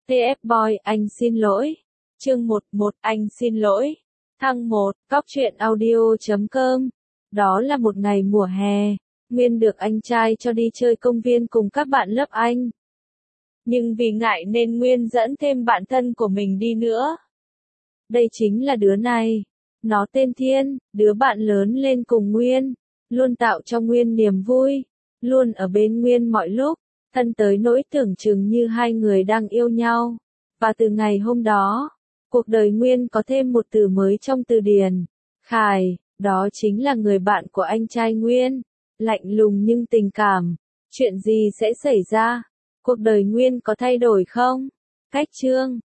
TF Boy, anh xin lỗi. Chương 11, anh xin lỗi. Thăng 1, Cóc truyện audio.com. Đó là một ngày mùa hè, Nguyên được anh trai cho đi chơi công viên cùng các bạn lớp anh. Nhưng vì ngại nên Nguyên dẫn thêm bạn thân của mình đi nữa. Đây chính là đứa này. Nó tên Thiên, đứa bạn lớn lên cùng Nguyên, luôn tạo cho Nguyên niềm vui, luôn ở bên Nguyên mọi lúc, thân tới nỗi tưởng chừng như hai người đang yêu nhau. Và từ ngày hôm đó, cuộc đời Nguyên có thêm một từ mới trong từ điển, Khải, đó chính là người bạn của anh trai Nguyên, lạnh lùng nhưng tình cảm. Chuyện gì sẽ xảy ra? Cuộc đời Nguyên có thay đổi không? Cách chương